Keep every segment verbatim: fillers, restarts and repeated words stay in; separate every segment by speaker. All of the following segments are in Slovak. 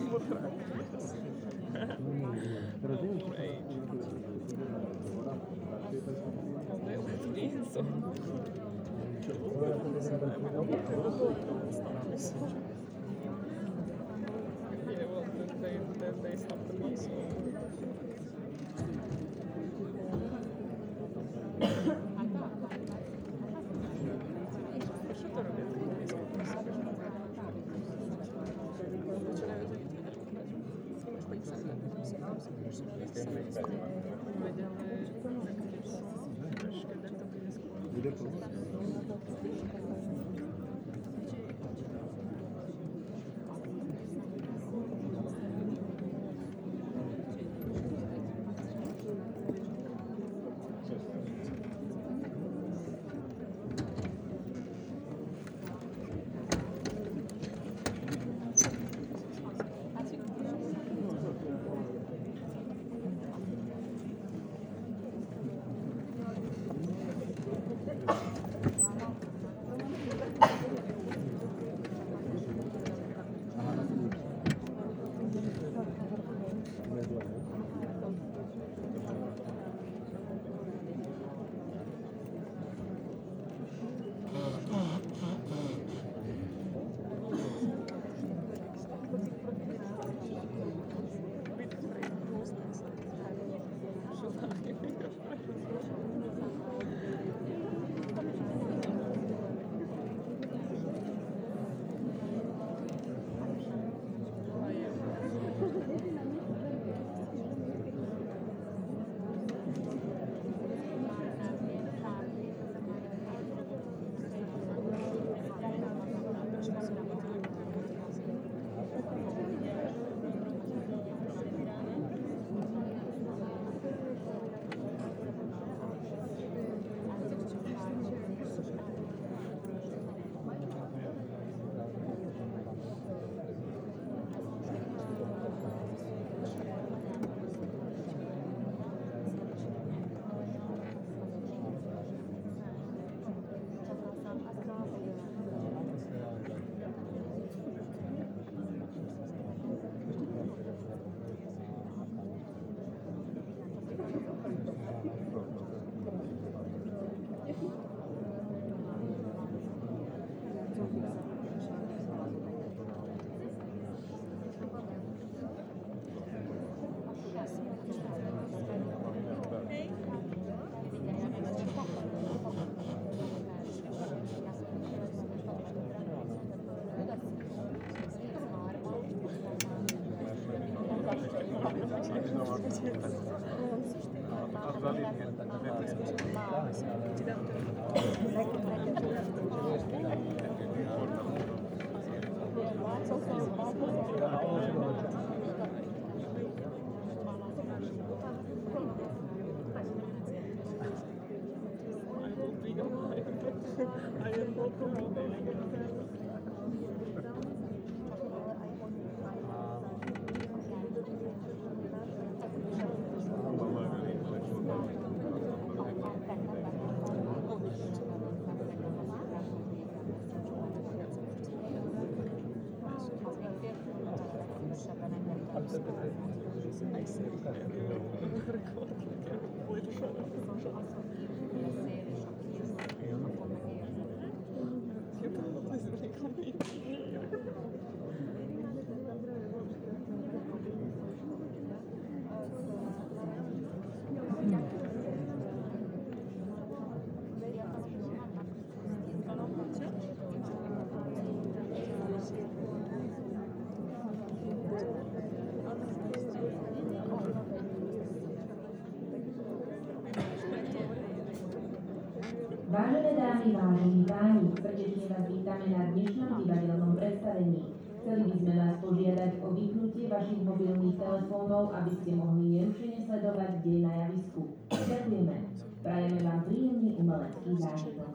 Speaker 1: Vážené dámy, vážení páni, srdečne vás vítame na dnešnom divadelnom predstavení. Chceli by sme vás požiadať o vypnutie vašich mobilných telefónov, aby ste mohli nerušene sledovať dej na javisku. Ďakujeme. Prajeme vám príjemný umelecký zážitok.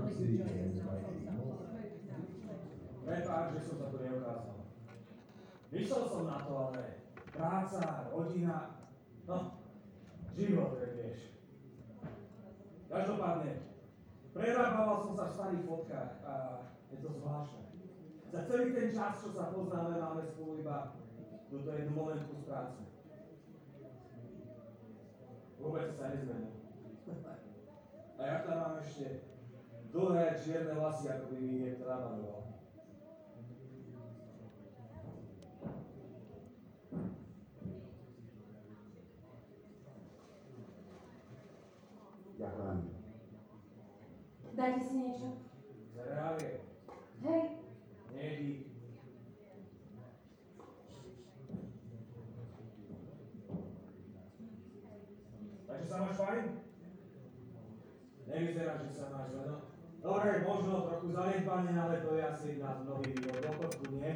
Speaker 2: Prepáč, že som sa tu neukázal. Myslel som na to, ale práca, rodina, no, život, vieš. Každopádne, prerábával som sa v starých fotkách a je to zvláštne. Za celý ten čas, čo sa poznáme, máme spolu iba túto jednu momentku z práce. Vôbec sa nezmenil. A ja tam mám ešte dlhé čierne vlasy, ako by mi niekto namaľoval.
Speaker 3: Ďakujem.
Speaker 4: Dajte si niečo.
Speaker 2: Cereálie.
Speaker 4: Hej.
Speaker 2: Nie dík. Takže sa máš fajn? Nevyzerá, že sa máš zle, no. Dobre, možno trochu zanedbané, ale to je asi na mnohých vývod dôchodku, nie?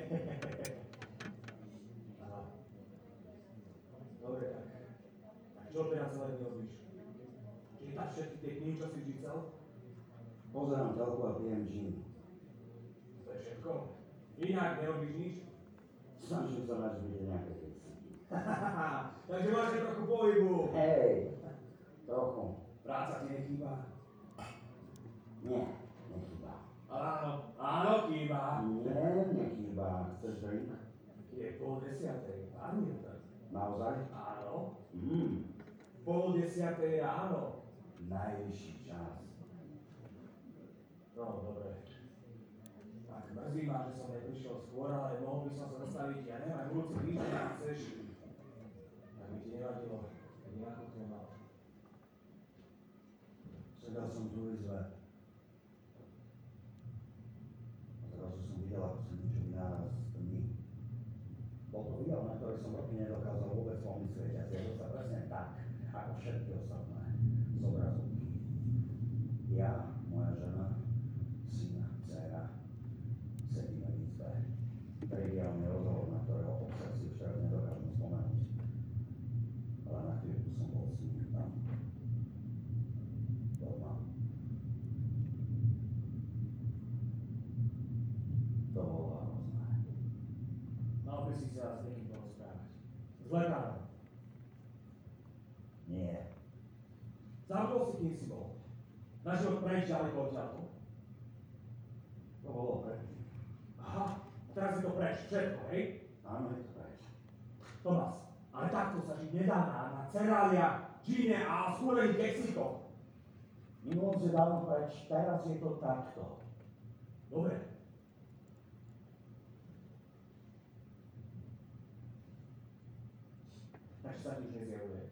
Speaker 2: Aha. Dobre, tak. Tak čo teraz celé dní robíš? Čítaš všetky tie knihy, čo si čítal?
Speaker 3: Pozerám telku a pijem gin.
Speaker 2: To je všetko. Inak nerobíš nič?
Speaker 3: Snažím sa mať vidieť nejaké veci.
Speaker 2: Takže máš aj trochu pohybu.
Speaker 3: Hej, trochu.
Speaker 2: Práca ti nechýba?
Speaker 3: Nie, nechýba.
Speaker 2: Áno, áno, chýba.
Speaker 3: Nie, nechýba. Chceš drink?
Speaker 2: Je pol desiatej, áno.
Speaker 3: Naozaj?
Speaker 2: Áno.
Speaker 3: Mm,
Speaker 2: Pol desiatej, áno.
Speaker 3: najvyšší čas.
Speaker 2: No, dobre. Tak mrzí ma, že som neprišiel skôr, ale mohol by som sa zastaviť, ja neviem, aj budúci týždeň, ak chceš. Tak by ti nevadilo, keď nakúknem mal.
Speaker 3: Sedel som tu v izbe. A zrazu som videl, ako sa niečo vynára z tmy. Bol to video, na ktoré som roky nedokázal vôbec pomyslieť a zjavil sa presne tak, ako všetky ostatné z obrazovky. Ja, moja žena, syn, dcera, sedíme v izbe. Triviálny rozhovor, na ktorého obsah si už teraz nedokážem spomenúť. Ale na chvíľku som bol s ním tam. Doma. To bolo hrozné.
Speaker 2: Mal by si sa s niekým porozprávať. S lekárom.
Speaker 3: Nie.
Speaker 2: Zabudol si, kým si bol. Našiel preč ďaleko odtiaľto.
Speaker 3: To bolo predtým.
Speaker 2: Aha, a teraz je to preč, všetko, hej?
Speaker 3: Áno, je to preč.
Speaker 2: Tomás, ale takto sa žiť nedá na, na cerália, džíne a skúrených keksíkoch.
Speaker 3: Minulosť je dávno preč, teraz je to takto.
Speaker 2: Dobre. Takže sa ti už nezjavuje.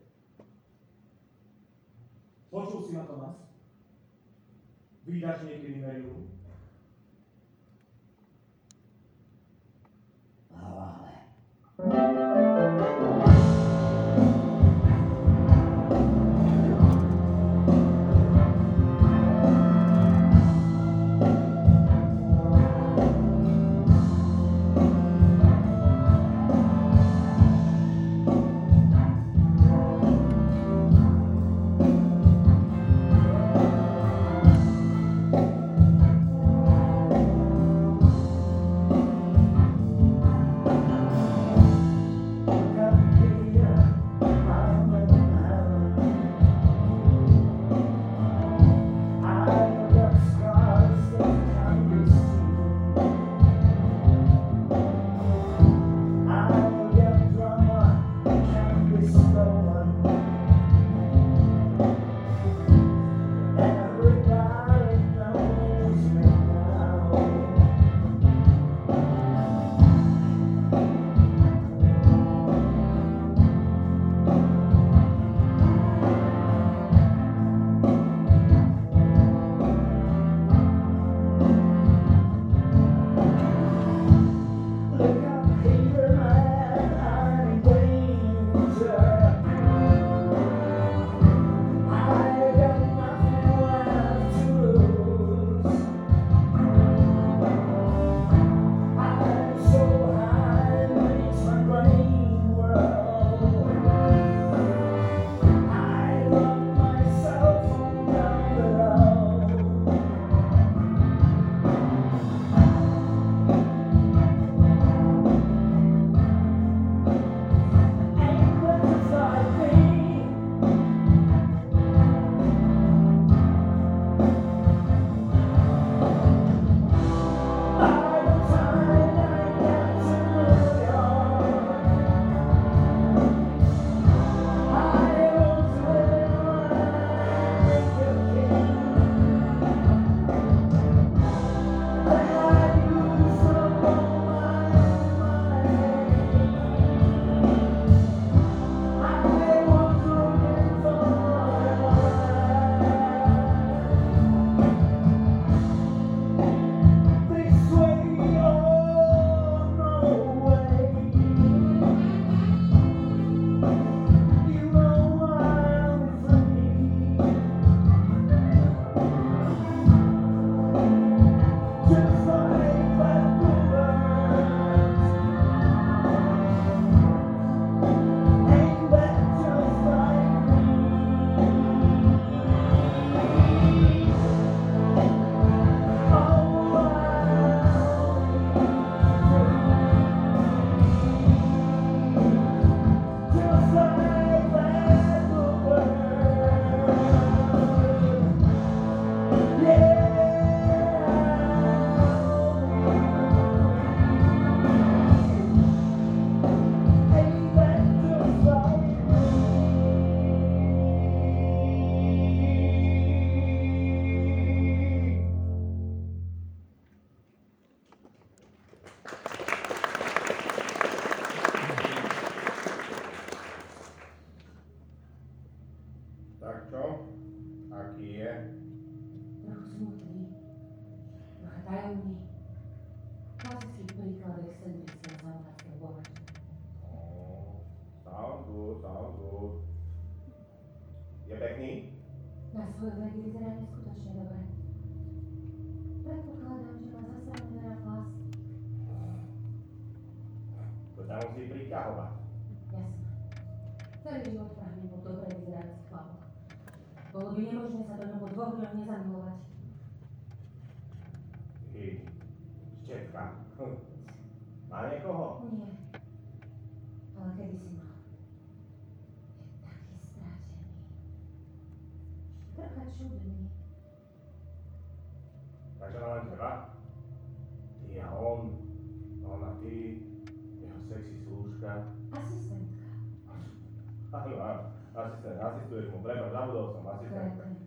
Speaker 2: Počul si ma, Tomás? Vydáš niekedy mailu?
Speaker 3: Haváne.
Speaker 4: čo? Aký je?
Speaker 1: Trochu smutný, trocha tajomný. Klasický príklad excentrického závodského bohatstva.
Speaker 4: Oh, sound good, sound good. Je pekný?
Speaker 1: Na svoj vek vyzerá neskutočne dobre. Predpokladám, že má zasrané veľa plasty.
Speaker 4: To ťa musí priťahovať.
Speaker 1: Jasné. Celý život prahne po dobre vyzerajúcich chlapoch. Bolo by nemožné sa do ňom po dvoch dňoch nezamilovať.
Speaker 4: Ty, štetka. Hm. Má niekoho?
Speaker 1: Nie. Ale kedy si mal. Je taký strátený. Trocha čudný.
Speaker 4: Takže má len teba? Ty a on, on a ty, jeho sexy slúžka.
Speaker 1: Asistentka.
Speaker 4: Áno, áno, asistent, asistuješ mu, prepáč, zabudol som, asistentka.
Speaker 1: Kréten.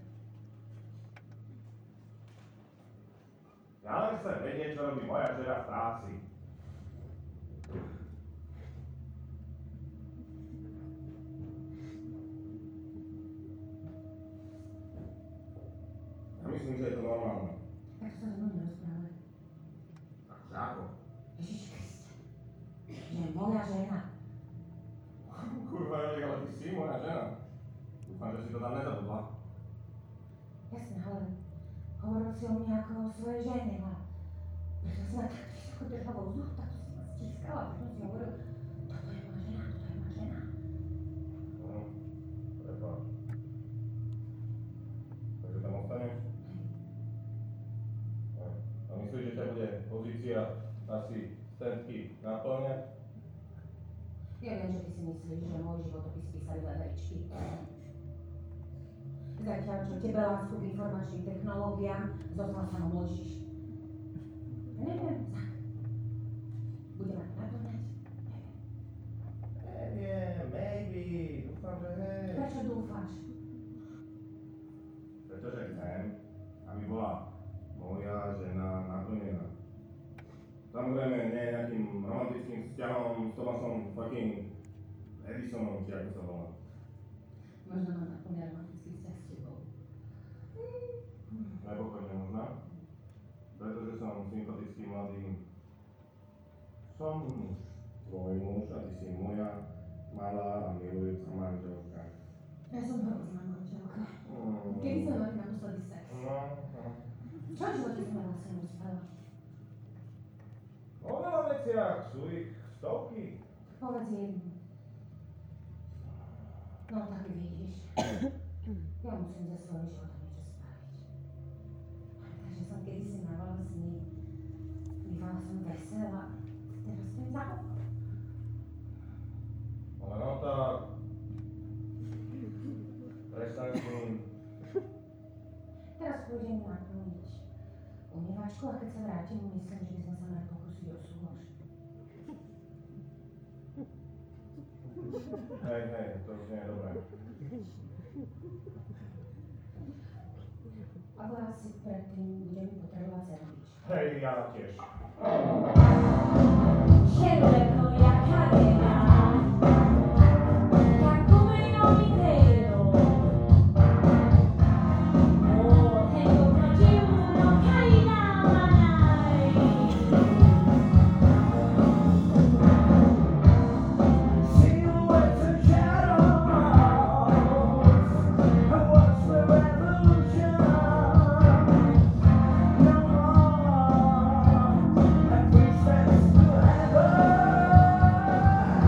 Speaker 4: Ja len chcem vedieť, čo robí moja žena v práci. Ja myslím, že je to normálne.
Speaker 1: Tak sa so mnou nerozprávali.
Speaker 4: Akože ako?
Speaker 1: Ježiš Kriste. Že je moja žena.
Speaker 4: Kurva, Jožek, ale ty si moja žena. Dúfam, že si to tam nezabudla.
Speaker 1: Jasné, ale hovoril si o mne ako o svojej žene a preto si ma tak vysoko držala vo vzduchu, tak to si ma stiskala, preto si hovoril, toto je moja žena, toto je moja žena.
Speaker 4: No, prepáč. Takže tam ostaneš? No. A myslíš, že ťa bude pozícia asi stentky naplňať?
Speaker 1: Ja viem, že ty si myslíš, že môj životopis písali leveričky. Zatiaľ, čo tebe lásku k informačným technológiám, zostal sa mlčíš. Neviem, tak. Bude ma to naplňať? Neviem.
Speaker 4: Neviem, maybe, dúfam, že hej.
Speaker 1: Prečo dúfáš?
Speaker 4: Pretože chcem, aby bola moja žena naplnená. Samozrejme, nie nejakým romantickým vzťahom s Thomasom fucking Edisonom, či ako sa volá.
Speaker 1: Možno mám naplňa romantický vzťah s tebou.
Speaker 4: Nepochopne možná, pretože som sympatický mladý. Som muž, tvoj muž a ty si moja malá a milujúca manželka.
Speaker 1: Ja som hrozná manželka.
Speaker 4: Mm.
Speaker 1: Kedy sme mali naposledy sex?
Speaker 4: No, no.
Speaker 1: Čo v živote sme vlastne uspela?
Speaker 4: O veľa veciach sú ich stovky.
Speaker 1: Povedz jednu. No tak vidíš. Ja musím za svojím životom niečo spraviť. Takže som kedysi mávala sny. Bývala som veselá. Teraz to je záhod.
Speaker 4: Ale no tak... Prestaň s tým.
Speaker 1: Teraz pôjdem naplniť umývačku a keď sa vrátim, myslím, že by sme sa mali pokúsiť o súlož.
Speaker 4: Hej, hej, to už nie je dobré.
Speaker 1: Ale asi predtým budem potrebovať sendvič.
Speaker 4: Hej, ja tiež.
Speaker 1: Scelgono cadena, che come non mi vedo. Oh, tengo oggi uno caina manai.
Speaker 5: Silhouettes and shadows, and what's the revolution? No more, and three steps to heaven.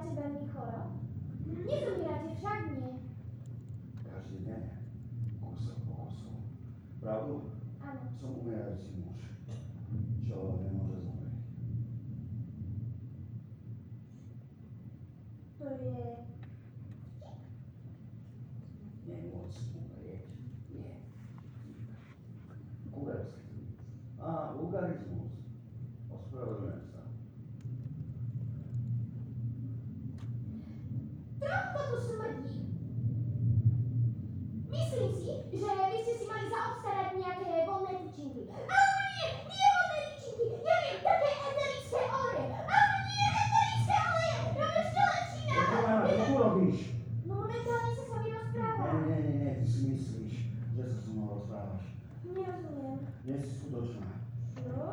Speaker 6: máte veľmi choro? Nezomierate však nie.
Speaker 3: Každý deň, kúsok po kúsku. Pravdu?
Speaker 6: Áno.
Speaker 3: Som umierajúci muž, čo nemôže zomrieť.
Speaker 6: To je...
Speaker 3: Nemôcť umrieť. Nie. Kurecký. Á, vulgarizmus. Ospravedlňujem sa.
Speaker 6: Trochu to tu smrdí. Myslím si, že by ste si mali zaobstarať nejaké voľné tyčinky. Alebo nie, nie voľné tyčinky, ja viem, také eterické oleje. Alebo nie, eterické oleje, no ešte lepší nápad.
Speaker 3: Počúvaj, čo tu robíš?
Speaker 6: No momentálne sa s vami rozprávam.
Speaker 3: Nie, nie, nie, nie, ty si myslíš, že sa so mnou rozprávaš.
Speaker 6: Nerozumiem.
Speaker 3: Nie si skutočná.
Speaker 6: Čo?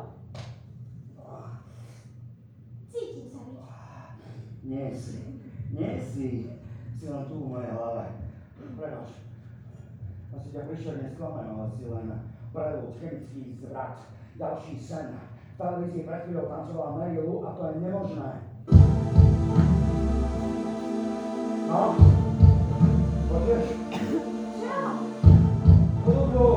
Speaker 6: Cítim sa byť.
Speaker 3: Nie si. Nie si. Si len tu v mojej hlave. Prepač. Asi ťa príšerne sklamem, ale si len prelud, chemický zvrat, ďalší sen. V televízii pred chvíľou tancovala Mary Lou a to je nemožné. No? Počuješ?
Speaker 6: Čo?
Speaker 3: Hudbu!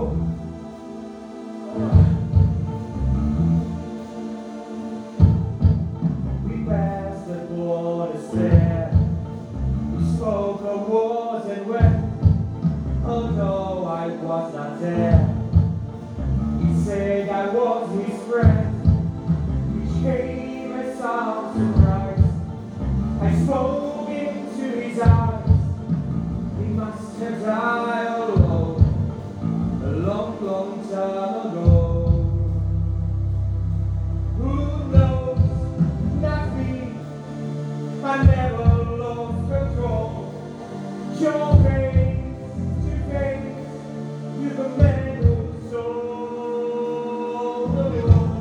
Speaker 3: We passed the border stair. We spoke of wars and when, although I was not there, he said I was his friend, which came as some surprise. I spoke into his eyes. He must have died alone a long, long time ago. Who knows? Not me. I never lost control. Your face to face with a man who sold the world.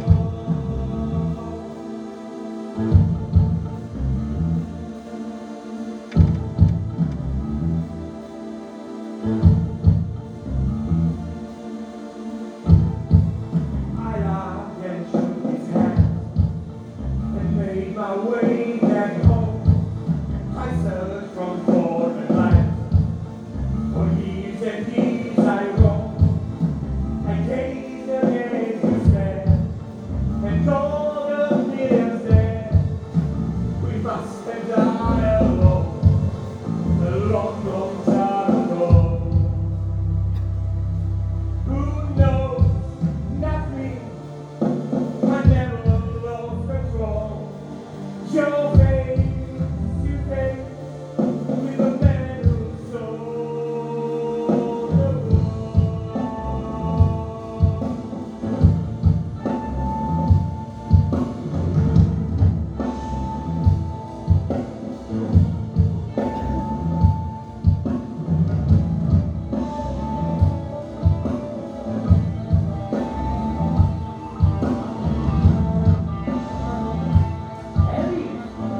Speaker 3: I laughed and shook his hand and made my way back home. I searched from foreign lands for years and years I roamed. I gazed against his stare and all the millions there. We must have died alone a long, long time ago. Who knows? Not me. I never lost control. Your face to face with a man who sold the world. Ellie!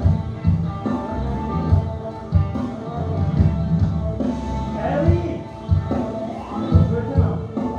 Speaker 3: Ellie! Where's it up?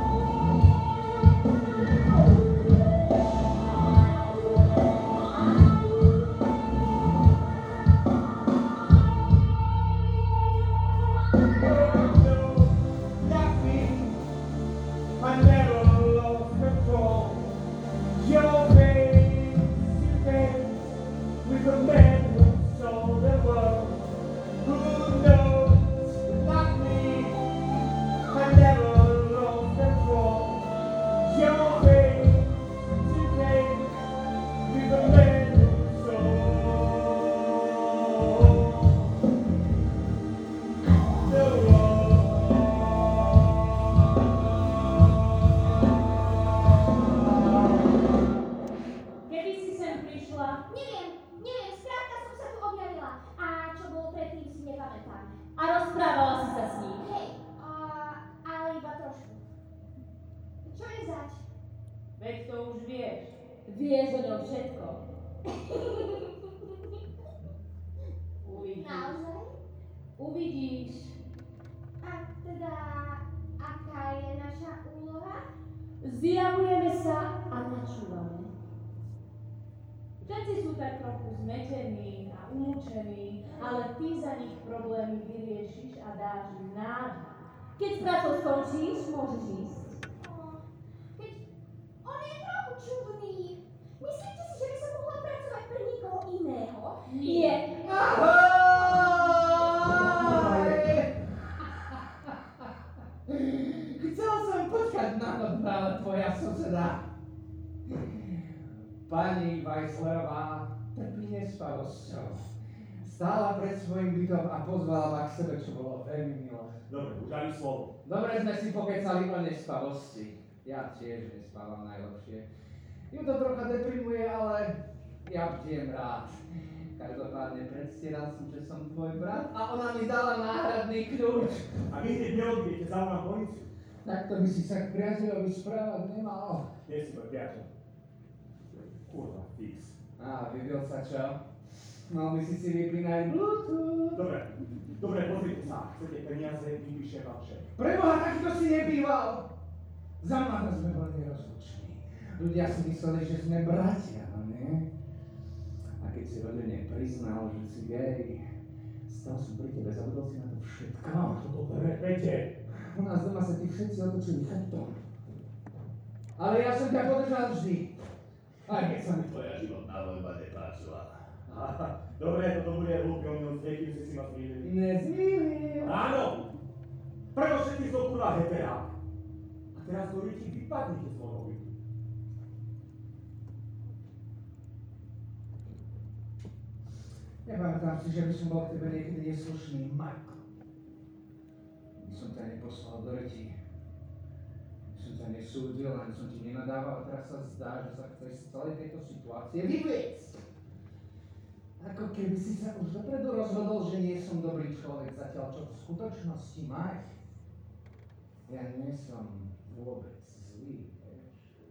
Speaker 3: No, not me. I never lost control. Your face to face with a man who sold the world. Who knows? Not me. I never lost control. Your face to face with a man who sold the world.
Speaker 1: Keby si sem prišla
Speaker 6: Neviem, neviem, skrátka som sa tu objavila. A čo bolo predtým si nepamätám.
Speaker 1: a rozprávala si sa s ním.
Speaker 6: Hej, a, ale iba trošku. Čo je zač?
Speaker 1: Veď to už vieš. Vieš o ňom všetko. Uvidíš.
Speaker 6: Naozaj?
Speaker 1: Uvidíš.
Speaker 6: A teda, aká je naša úloha?
Speaker 1: Zjavujeme sa a načúvame.
Speaker 7: Všetci sú tak trochu zmetení a umúčení, ale ty za nich problémy vyriešiš a dáš im nádej. Keď s prácou skončíš, môžeš ísť.
Speaker 6: Keď on je trochu čudný. Myslíte si, že by som mohla pracovať pre nikoho iného?
Speaker 7: Nie.
Speaker 5: Ahoj! Chcel som počkať na to, ale tvoja suseda. Pani Weisslerová trpí nespavosťou. Stála pred svojím bytom a pozvala ma k sebe, čo bolo veľmi milé.
Speaker 2: Dobre, už ani slovo.
Speaker 5: Dobre sme si pokecali o nespavosti. Ja tiež nespávam najlepšie. Ju to trocha deprimuje, ale ja bdiem rád. Každopádne predstieral som, že som tvoj brat a ona mi dala náhradný kľúč.
Speaker 2: A vy hneď neodbijete, zavolám políciu.
Speaker 5: Takto by si sa k priateľovi správať nemal.
Speaker 2: Nie si môj priateľ. Kurva, fix.
Speaker 5: Á, vybil sa čo? Mal by si si vypínať Bluetooth.
Speaker 2: Dobre, dobre, pozrite sa. Chcete peniaze, vypíšem vám šéf.
Speaker 5: Preboha, takto si nebýval. Za mladá sme boli nerozluční. Ľudia si mysleli, že sme bratia, no nie? A keď si rodine priznal, že si gej, stal som pri tebe, zabudol si na to všetko.
Speaker 2: Dobre, Pete.
Speaker 5: U nás doma sa ti všetci otočili chrbtom. Ale ja som ťa podržal vždy. Aj keď sa mi tvoja životná voľba nepáčila.
Speaker 2: Aha, dobre, toto bude hlúpy omyl s niekým, si si ma zmýlili.
Speaker 5: Nezmýlil.
Speaker 2: Áno! Preto všetci sú kurva heterák. A teraz do ryti vypadnite z môjho bytu.
Speaker 5: Nepamätám si, že by som bol k tebe niekedy neslušný, Marko. By som ťa neposlal do reti. By som ťa nesúdil, ani som ti nenadával, a teraz sa zdá, že sa chceš z celej tejto situácie vyviesť. Ako keby si sa už dopredu rozhodol, že nie som dobrý človek, zatiaľ čo v skutočnosti máš. Ja nie som vôbec zlý, vieš.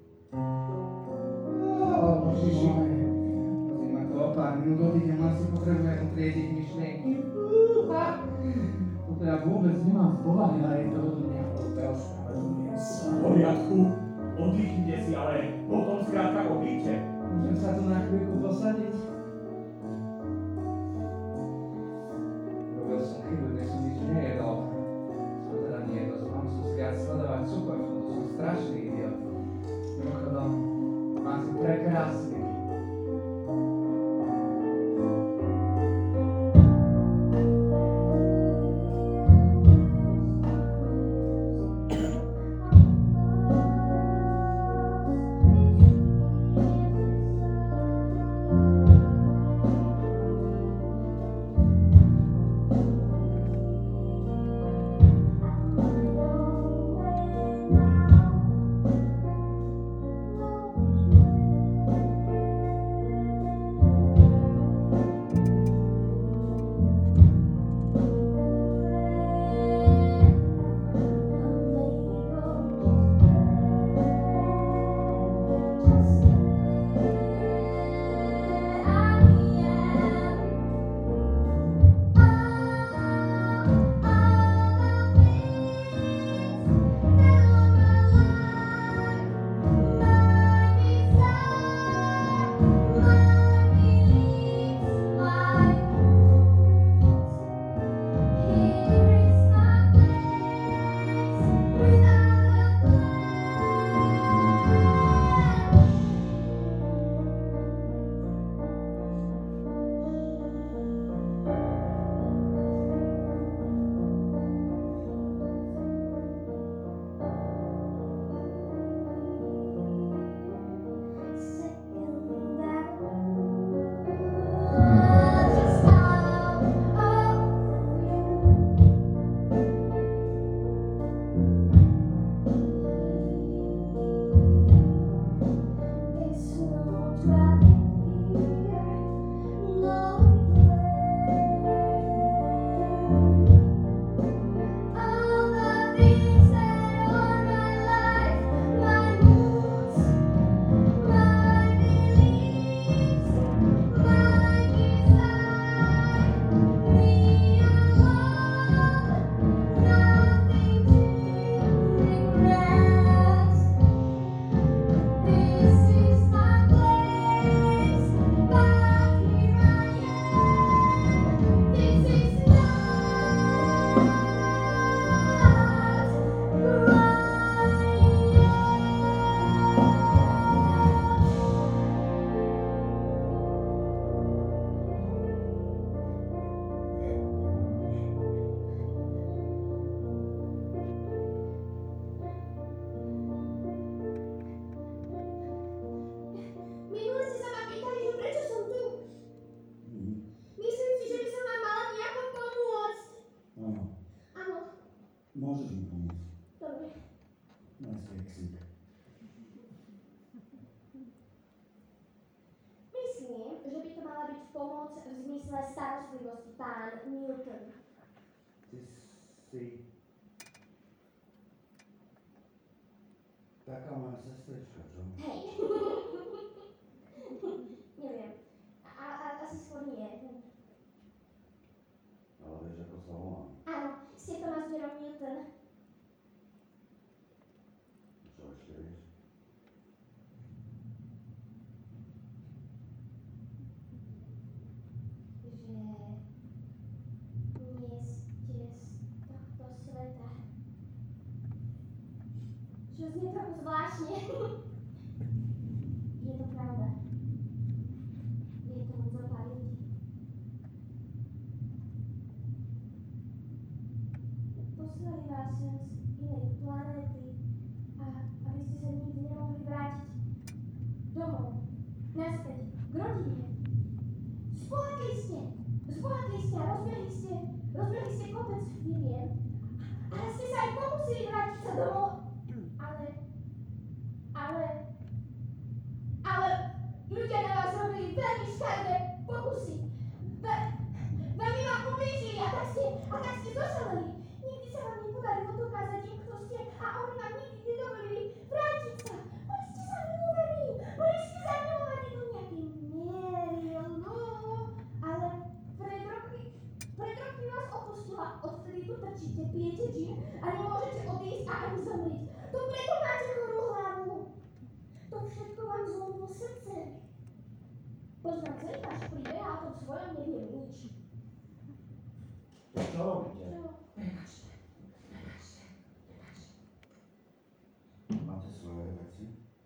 Speaker 5: Ó, Božiši, pozri ma to o pár minút odídem, len si potrebujem utriediť myšlienky. Fúha! To teda vôbec nemám v povahe, ale je to do mňa prospeľské.
Speaker 2: V poriadku, oddychnite si, ale potom skrátka odíďte.
Speaker 5: Môžem sa tu na chvíľku posadiť? Robil som chybu, dnes som nič nejedol. Som teda nejedol, som mám sú viac sledovať cukor, to som strašný idiot. Mimochodom, mám si prekrásny.
Speaker 6: Thank pomoc v zmysle starostlivosti, pán Newton.
Speaker 3: Ty si... taká moja sestrička, čo?
Speaker 6: Hej. Neviem. A, a, asi skôr nie.
Speaker 3: Ale vieš, ako sa volám?
Speaker 6: Áno, ste Thomas Jerome Newton.
Speaker 3: Čo ešte vieš?
Speaker 6: Že nie ste z tohto sveta. Čo znie trochu zvláštne. Je to pravda. Je to len zo pár ľudí. Poslali vás sem z inej planéty a aby ste sa nikdy nemohli vrátiť domov, naspäť, k rodine. Zbohatli ste, zbohatli ste a rozbehli ste, rozbehli ste kopec firiem. Ale ste sa aj pokusili vrátiť sa domov. Ale, ale, ale ľudia na vás robili veľmi škaredé pokusy. Ve, veľmi vám ublížili a tak ste, a tak ste zošaleli. Nikdy sa vám nepodarilo dokázať im, kto ste a oni vám nikdy nedovolili vrátiť sa. Boli ste zamilovaní, boli ste zamilovaní do nejakej miery, no. Ale pred rokmi, pred rokmi vás opustila, odtedy tu trčíte, pijete džin a nemôžete odísť a ani zomrieť. To preto máte chorú hlavu. To všetko vám zlomilo srdce. Poznám celý váš príbeh a o tom svojom neviem nič.
Speaker 3: To čo robíte?
Speaker 6: Čo?
Speaker 1: Prepačte, prepačte, prepačte.
Speaker 3: Máte svoje veci?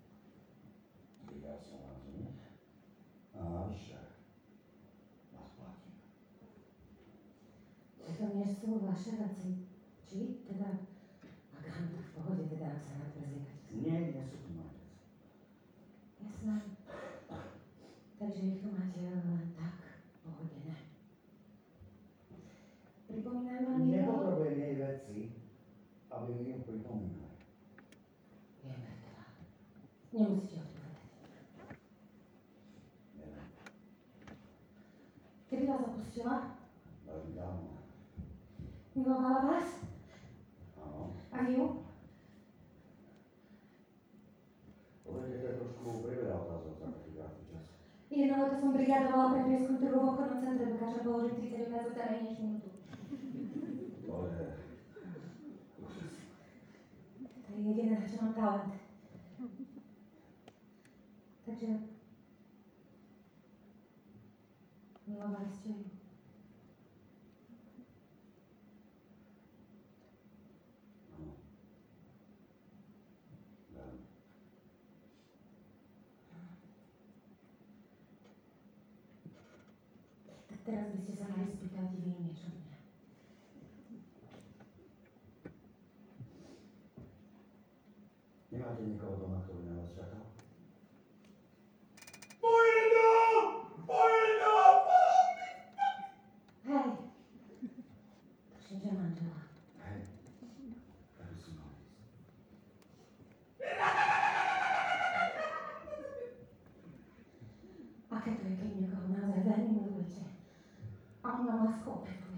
Speaker 3: Ja som vás nie. A navyše vás platím.
Speaker 1: To nie sú vaše veci. Či? Teda, ak áno, tak v pohode, teda, ak sa rád prezliekate.
Speaker 3: Nie, nie sú tu moje veci.
Speaker 1: Jasné. Takže ich tu máte len tak pohodené. Pripomínam vám niekoho?
Speaker 3: Nepotrebujem jej veci, aby mi ju pripomínali.
Speaker 1: Je mŕtva. Nemusíte odpovedať.
Speaker 3: Neviem.
Speaker 1: Kedy vás opustila?
Speaker 3: Veľmi dávno.
Speaker 1: Milovala vás?
Speaker 3: Áno.
Speaker 1: A vy ju?
Speaker 3: Pozrite, to je trošku priveľa otázok za taký krátky čas.
Speaker 1: Jedno leto som brigádovala pre prieskum trhu v obchodnom centre, dokážem položiť tridsať otázok za menej než minútu.
Speaker 3: To je...
Speaker 1: To je jediné, na čo mám talent. Takže... Milovali ste ju.
Speaker 3: Áno. Veľmi.
Speaker 1: Tak teraz by ste sa mali spýtať vy niečo mňa.
Speaker 3: Nemáte nikoho doma, ktorý na vás čakal?
Speaker 1: Hej. Tuším, že manžela.
Speaker 3: Hej. Tak by si mal ísť.
Speaker 1: Aké to je, keď niekoho naozaj veľmi milujete a on vám lásku opetuje.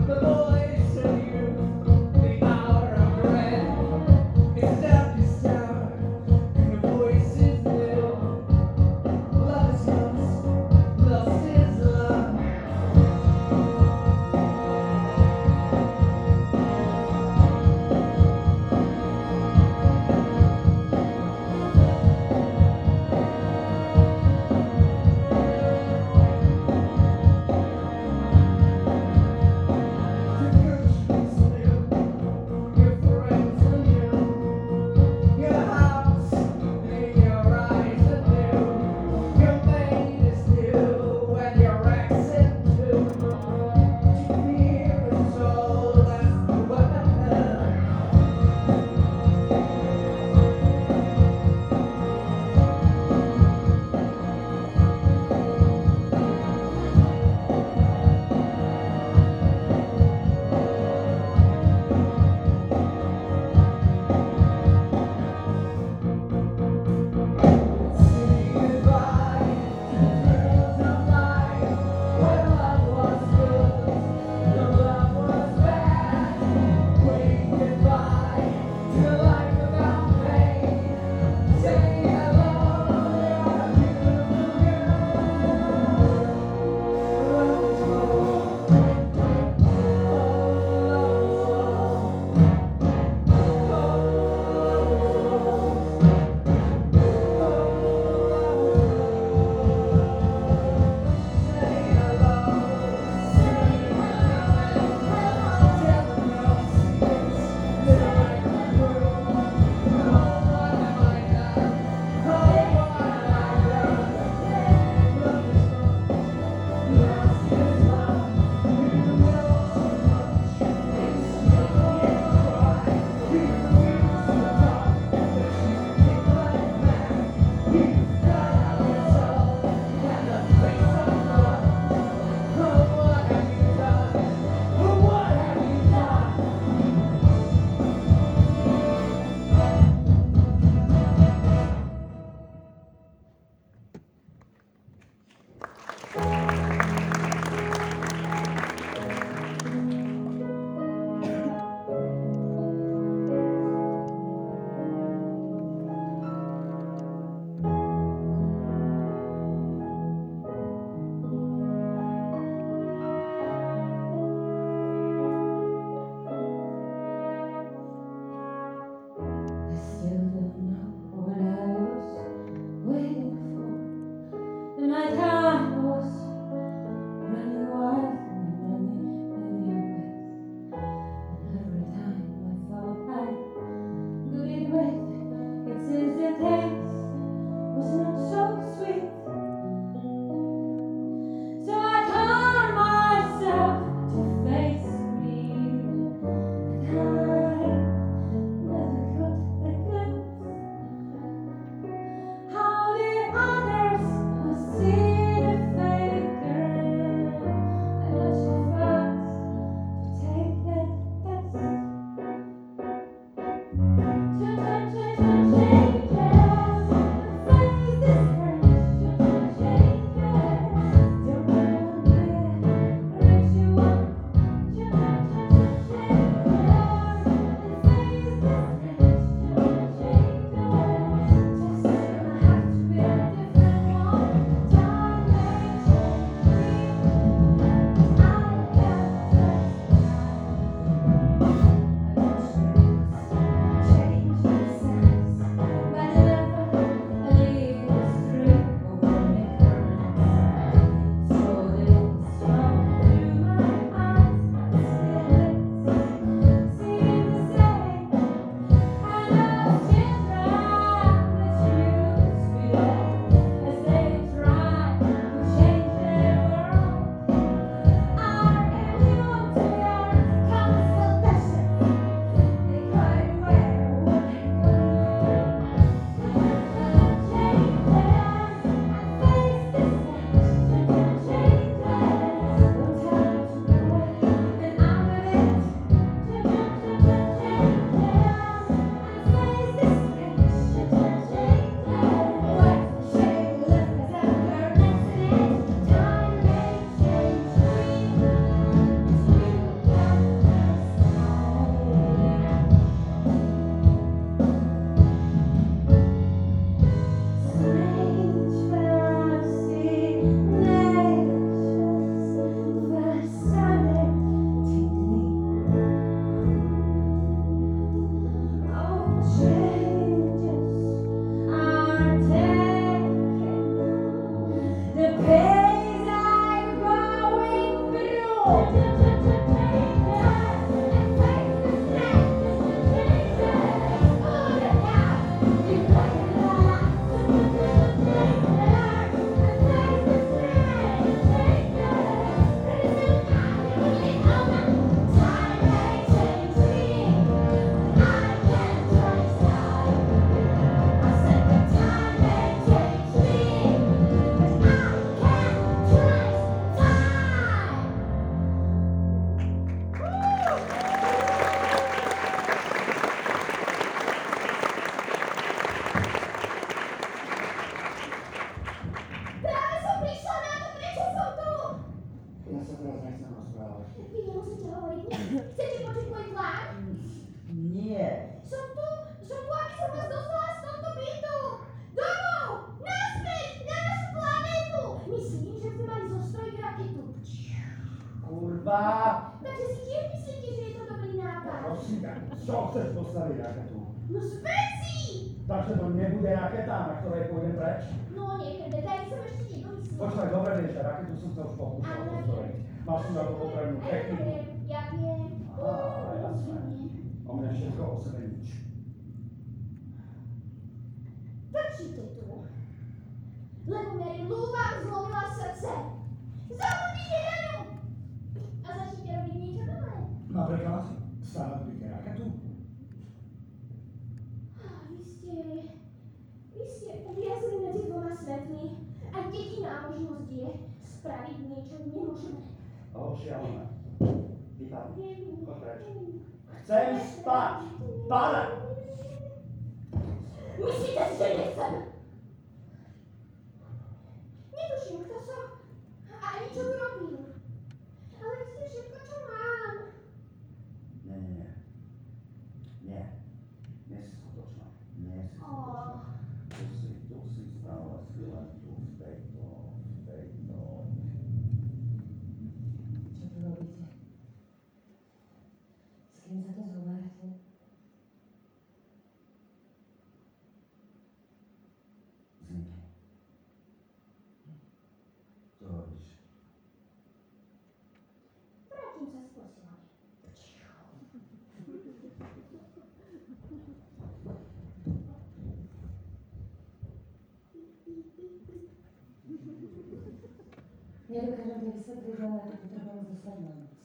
Speaker 8: It's darkest hour.
Speaker 3: Dva.
Speaker 6: Takže si tiež myslíte, že je to dobrý nápad?
Speaker 3: Prosím ťa, čo chceš postaviť raketu?
Speaker 6: No speci!
Speaker 3: Takže to nebude raketa, na ktorej pôjdem preč?
Speaker 6: No niekedy, tak som ešte nedomyslel.
Speaker 3: Počúvaj, dobre vieš, že raketu som sa už pokúšal
Speaker 6: Áno, ja
Speaker 3: postaviť. Mal som na to potrebnú
Speaker 6: Ja to
Speaker 3: techniku.
Speaker 6: viem, ja viem.
Speaker 3: Á, jasné. O mne všetko, o sebe nič.
Speaker 6: Počujte tu. Lebo Mary Lou vám zlomila srdce. Zabudnite na ňu! A začnite robiť niečo nové.
Speaker 3: Napríklad, stavať raketu?
Speaker 6: Vy ste... Vy ste uviazli medzi dvoma svetmi a jediná možnosť je spraviť niečo nemožné.
Speaker 3: O, šialené. Vypadni.
Speaker 6: Viem.
Speaker 3: Choď preč. Chcem spať! Pána!
Speaker 6: Myslíte si, že nechcem? Netuším, kto som a ani čo tu robím. Ale vy ste všetko, čo mám.
Speaker 3: Nie, nie, nie. Nie. Nie si skutočná. Nie si skutočná. Tu si, tu si stále si len tu v tejto, v tejto.
Speaker 1: Čo tu robíte? S kým sa to zhovárate?
Speaker 3: Zinky. Čo robíš?
Speaker 6: Vrátim sa z posielania.
Speaker 1: Nedokážem to vysvetliť, ale to potrebujem zostať na noc.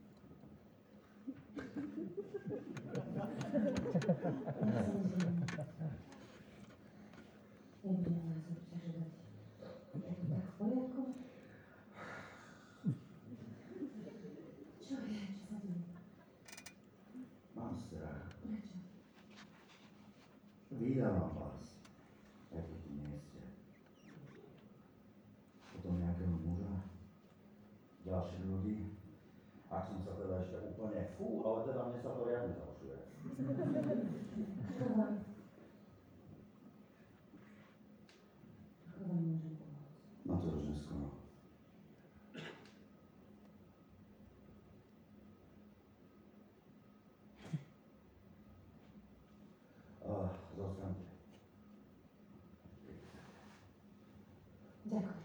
Speaker 1: Nebudem vás obťažovať. Je to tak v poriadku? Čo je? Čo sa deje?
Speaker 3: Mám strach.
Speaker 1: Prečo?
Speaker 3: Vydávam vás. Ako tu nie ste. Potom nejakého muža. Ďalších ľudí. Ak som sa teda ešte úplne fú, ale teda mne sa to riadne zaušuje.
Speaker 1: Ako vám? Ako vám môžem pomôcť?
Speaker 3: No to už neskoro. Uh, zostaňte.
Speaker 1: Ďakujem.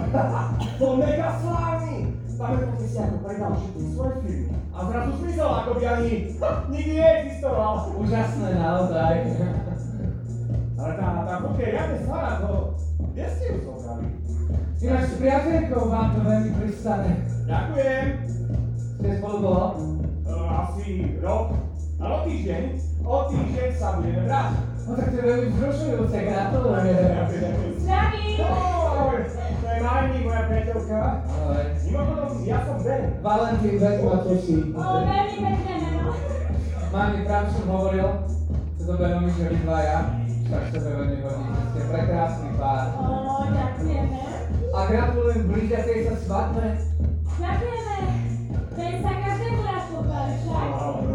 Speaker 2: Bol mega slávny! Pamätáte si, ako predal všetky svoje firmy a zrazu zmizol, ako by ani nikdy neexistoval.
Speaker 5: Úžasné naozaj.
Speaker 2: Ale tá, tá fotka je riadne stará, to... Kde ste ju zobrali?
Speaker 5: Ináč s priateľkou vám to veľmi pristane.
Speaker 2: Ďakujem.
Speaker 5: Ste spolu dlho?
Speaker 2: Uh, asi rok. Ale o týždeň, o týždeň sa budeme brať.
Speaker 5: No tak to je veľmi vzrušujúce, gratulujem.
Speaker 7: Zdraví!
Speaker 2: Ahoj, to je Marni, moja priateľka.
Speaker 5: Ahoj.
Speaker 2: Mimochodom, ja som Ben.
Speaker 5: Valentín, veľmi ma teší.
Speaker 7: O, veľmi pekné meno.
Speaker 5: Mami, práve som hovoril, to zoberiem mi, že vy dvaja, však sebe veľmi hodíte, ste prekrásny pár.
Speaker 7: O, ďakujeme.
Speaker 5: A gratulujem blížiacej sa svadbe.
Speaker 7: Ďakujeme. Ten sa každému raz pochváli, však?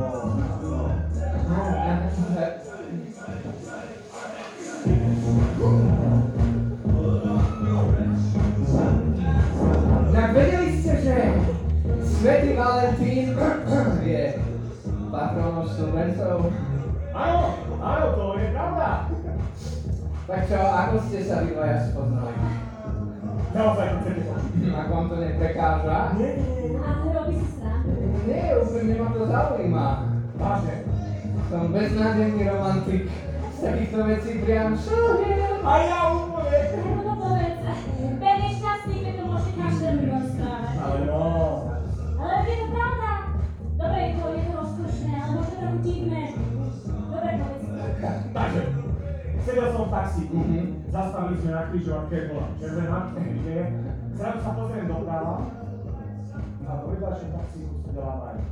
Speaker 5: Tak vedeli ste, že Svätý Valentín je patronom snúbencov?
Speaker 2: Áno, áno, to je pravda.
Speaker 5: Tak čo, ako ste sa vy dvaja spoznali?
Speaker 2: Naozaj to chcete počuť.
Speaker 5: Ak vám to neprekáža?
Speaker 2: Nie, nie, nie.
Speaker 7: A robí si srandu.
Speaker 5: Nie, úplne ma to zaujíma.
Speaker 2: Vážne.
Speaker 5: Som beznádejný romantik. Z takýchto vecí priam šuhiem.
Speaker 2: A ja úplne.
Speaker 7: No to povedz. Ben je šťastný, keď to môže každému rozprávať.
Speaker 2: Ale no.
Speaker 7: Ale je to pravda. Dobre, je to, je to rozkošné, ale možno trochu divné. Dobre, povedz.
Speaker 2: Takže, sedel som v taxíku.
Speaker 5: Mhm.
Speaker 2: Zastavili sme na križovatke, bola červená, nie je. Zrazu sa pozriem doprava a do vedľajšom taxíku sedela Mari.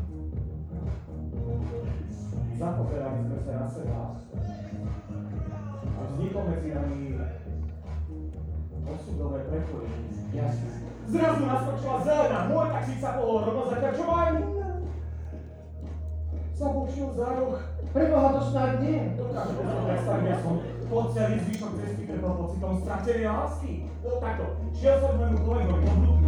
Speaker 2: Zapozerali sme sa na seba a vzniklo medzi nami osudové prepojenie.
Speaker 5: Jasne.
Speaker 2: Zrazu naskočila zelená, môj taxík sa pohol rovno zatiaľ, čo má aj mňa. Zabušil za roh.
Speaker 5: Preboha, to snad nie.
Speaker 2: Dokážem si to predstaviť, ja som po celý zvyšok cesty trpel pocitom stratenej lásky. No takto, šiel som k môjmu kolegovi do blúdky.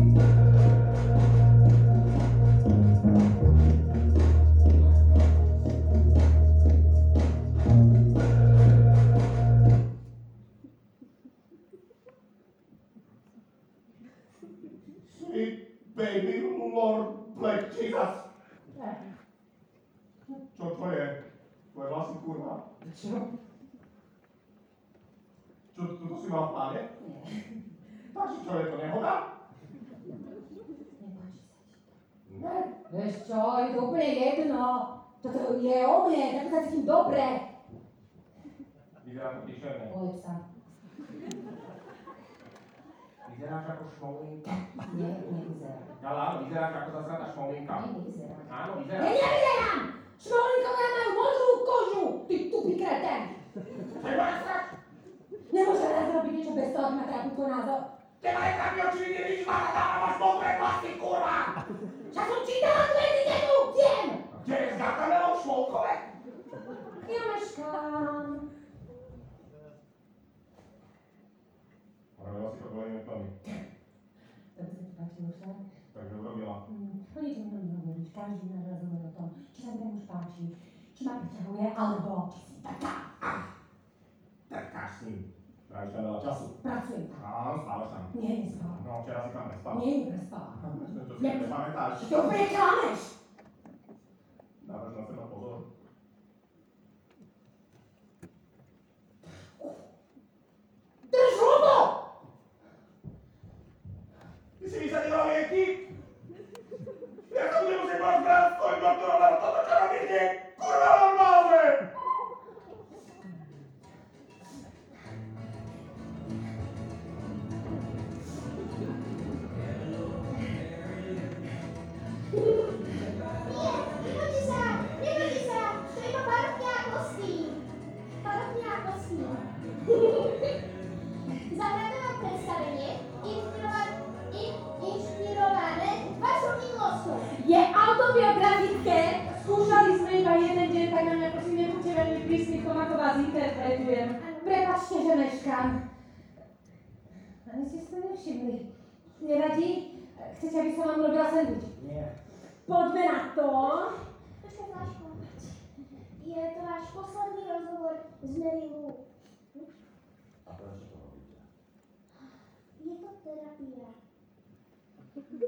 Speaker 4: Sweet baby Lord Black Jesus. Čo to je? Tvoje vlasy, kurva?
Speaker 5: Čo?
Speaker 4: Čo, toto si mal v pláne? Takže čo, je to nehoda? Ne.
Speaker 6: Vieš čo, je to úplne jedno. Toto je o mne, tak sa cítim dobre.
Speaker 4: Vyzerá to príšerné.
Speaker 6: Polep sa.
Speaker 4: Vyzeráš ako šmolinka.
Speaker 6: Nie, nevyzerá.
Speaker 4: Ale áno, vyzeráš ako zasratá šmolinka.
Speaker 6: Nie, nevyzerá.
Speaker 4: Áno,
Speaker 6: Ja
Speaker 4: vyzeráš.
Speaker 6: nevyzerám! Šmolinkovia majú modrú kožu, ty tupý kreten.
Speaker 4: Teba nesrač!
Speaker 6: Nemôžem raz robiť niečo bez toho, aby ma trápil tvoj názor.
Speaker 4: Teba netrapí oči, nevidíš ma, a máš modré vlasy, kurva!
Speaker 6: Však som čítala tú etiketu, viem!
Speaker 4: Kde je s gatamelou šmolkové?
Speaker 6: Ja meškám.
Speaker 4: Robila si to kvôli Newtonovi.
Speaker 6: Dobre sa ti páči, už sa?
Speaker 4: Takže urobila.
Speaker 6: O ničom to nehovoríš, každý náš rozhovor o tom, či sa mi ten muž páči, či ma priťahuje, alebo či si taká.
Speaker 4: Trkáš s ním. Tráviš tam veľa času.
Speaker 6: Pracujem tam.
Speaker 4: Áno, spávaš tam.
Speaker 6: Nie, nespávam.
Speaker 4: No, včera si tam prespal.
Speaker 6: Nie, neprespávam.
Speaker 4: To si nepamätáš.
Speaker 6: Že to úplne klameš.
Speaker 4: Dávaš na seba pozor.
Speaker 6: Drž hubu!
Speaker 4: Ty si vysadila lieky? Ja som nemusím rozprávať s tvojim doktorom, lebo toto, čo robíš, nie je kurva normálne!
Speaker 6: Nebojte sa, nebojte sa, to je iba parobňa kostým. Parobňa kostým. Zahráme vám predstavenie, inšpirované, in, inšpirované vašou minulosťou. Je autobiografické.
Speaker 7: Skúšali sme iba jeden deň, tak na mňa prosím nebuďte veľmi prísni v tom, ako vás interpretujem.
Speaker 6: Prepačte, že meškám. Ani ste si to nevšimli. Nevadí? Chcete, aby som vám urobila sendvič?
Speaker 2: Nie.
Speaker 7: Poďme na to.
Speaker 6: Počkaj, Vláško. Je to váš posledný rozhovor s Mary Lou.
Speaker 3: A prečo to robíte?
Speaker 6: Je to terapia.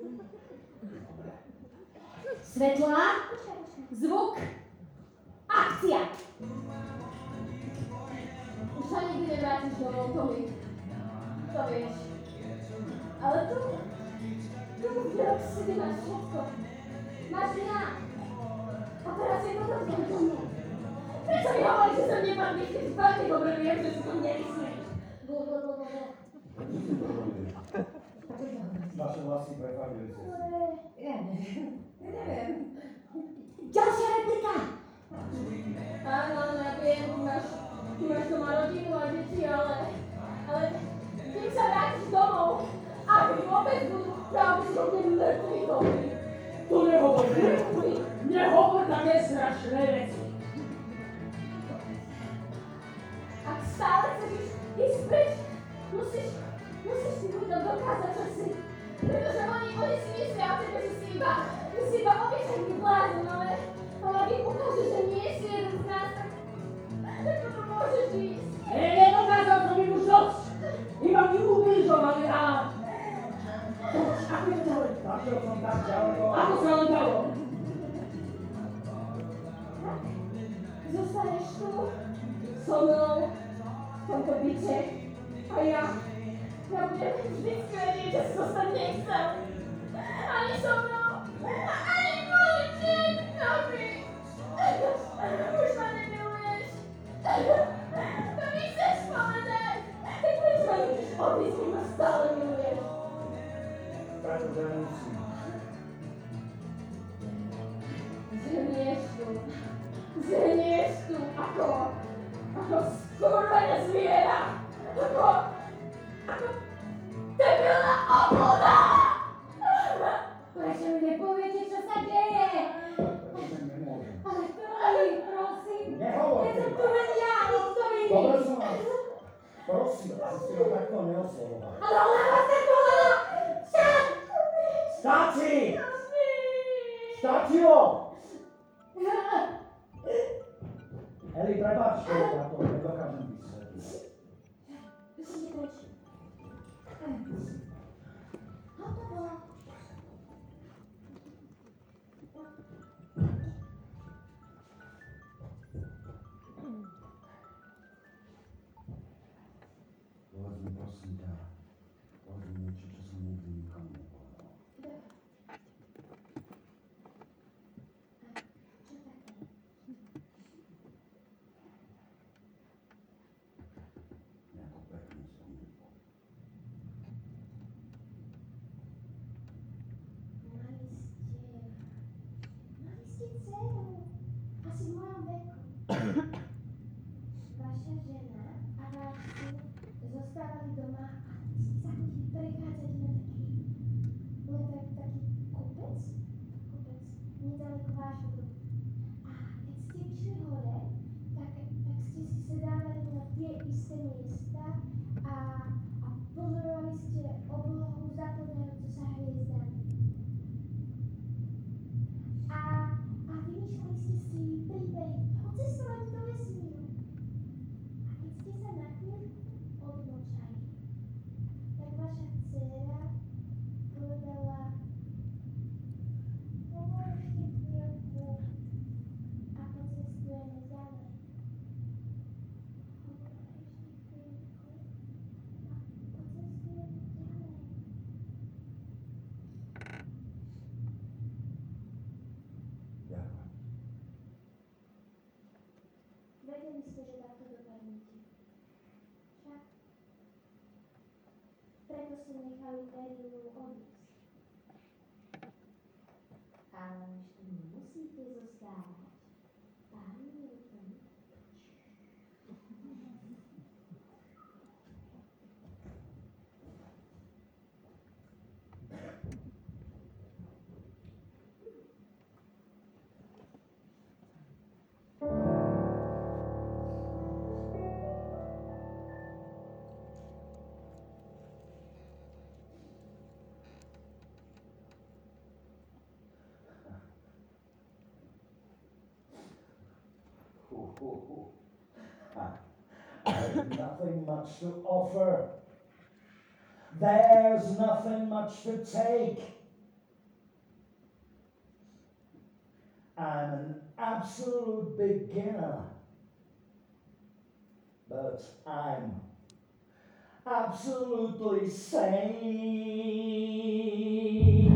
Speaker 7: Svetlá, zvuk, akcia! Už sa nikdy nevrátiš domov, Tommy. To vieš. Ale tu, tu v York City máš všetko. Máš mňa. A teraz je toto v tom domu. Prečo mi hovoríš, že som nepatrný, keď veľmi dobre viem, že si to nemyslíš? Blo, blo, blo, blo, blo.
Speaker 3: Vaše vlasy prefarbili ste si.
Speaker 6: Ja neviem. Ja neviem.
Speaker 7: Ďalšia replika! Áno, áno, ja viem, ty máš, ty máš doma rodinu a deti, ale, ale kým sa vrátiš domov, ak mi vôbec budú pravdepodobne mŕtvi domy.
Speaker 2: To nehovor, nehovor, nehovor také strašné veci.
Speaker 7: Ak stále chceš ísť preč, musíš, musíš si ľuďom dokázať, čo si. Pretože oni, oni si myslia o tebe, že si iba, že si iba obyčajný blázon, ale, ale ak im ukážeš, že nie si jeden z nás, tak, tak toto môžeš ísť.
Speaker 2: Ne, nedokázal som im už dosť. Iba mi ubližovali rád. Ako je to ďalej?
Speaker 3: Zašiel som tak ďaleko.
Speaker 2: Ako sa len dalo?
Speaker 7: Zostaneš tu, so mnou, v tomto byte, a ja, ja budem vždycky vedieť, že si zostať nechcel. Ani so mnou, ani môj deň, Tommy. Už ma nemiluješ. To mi chceš povedať. Tak prečo ma nechceš odísť, keď ma stále miluješ?
Speaker 3: Pretože musím.
Speaker 7: Zhnieš tu, zhnieš tu, ako, ako skurvené zviera, ako, ako debilná obluda! Prečo mi nepoviete, čo sa deje?
Speaker 3: Pretože nemôžem.
Speaker 7: Ale Tommy, prosím,
Speaker 3: Nehovorte.
Speaker 7: je to tu len ja, nikto iný.
Speaker 3: Dobre som vás. Prosím, aby ste ho takto neoslovovali.
Speaker 7: Ale ona vás nepovedala! Však!
Speaker 3: Stačí! Stačilo! Eli, prepáčte, ja to nedokážem vysvetliť.
Speaker 6: Musíte preč. Hotovo.
Speaker 3: Povedz mi, prosím ťa, povedz mi niečo, čo som nikdy nikomu nepovedal. Nejakú peknú spomienku.
Speaker 6: Mali ste... Mali ste dceru. Asi v mojom veku. Vaša žena a váš syn zostávali doma a ste sa chodili prechádzať na taký... len tak, taký kopec? Kopec. Nedaleko vášho domu. A keď ste išli hore, tak, tak ste si sedávali na tie isté miesta a, a pozorovali ste oblohu zaplňajúcu sa hviezdami. A, a vymýšľali ste si príbehy o cestovaní do vesmíru. A keď ste sa na chvíľku odmlčali, tak vaša dcéra povedala: pomôžte chvíľku a pocestujeme ďalej. Hovorila ešte chvíľku a pocestujeme ďalej.
Speaker 3: Ďakujem.
Speaker 6: Vedeli ste, že takto dopadnete. Však? Preto ste nechali Erilu odísť. Ale už tu nemusíte zostávať. Pán Newton.
Speaker 3: Ooh, ooh, ooh. Ah, There's nothing much to offer. There's nothing much to take. I'm an absolute beginner. But I'm absolutely sane.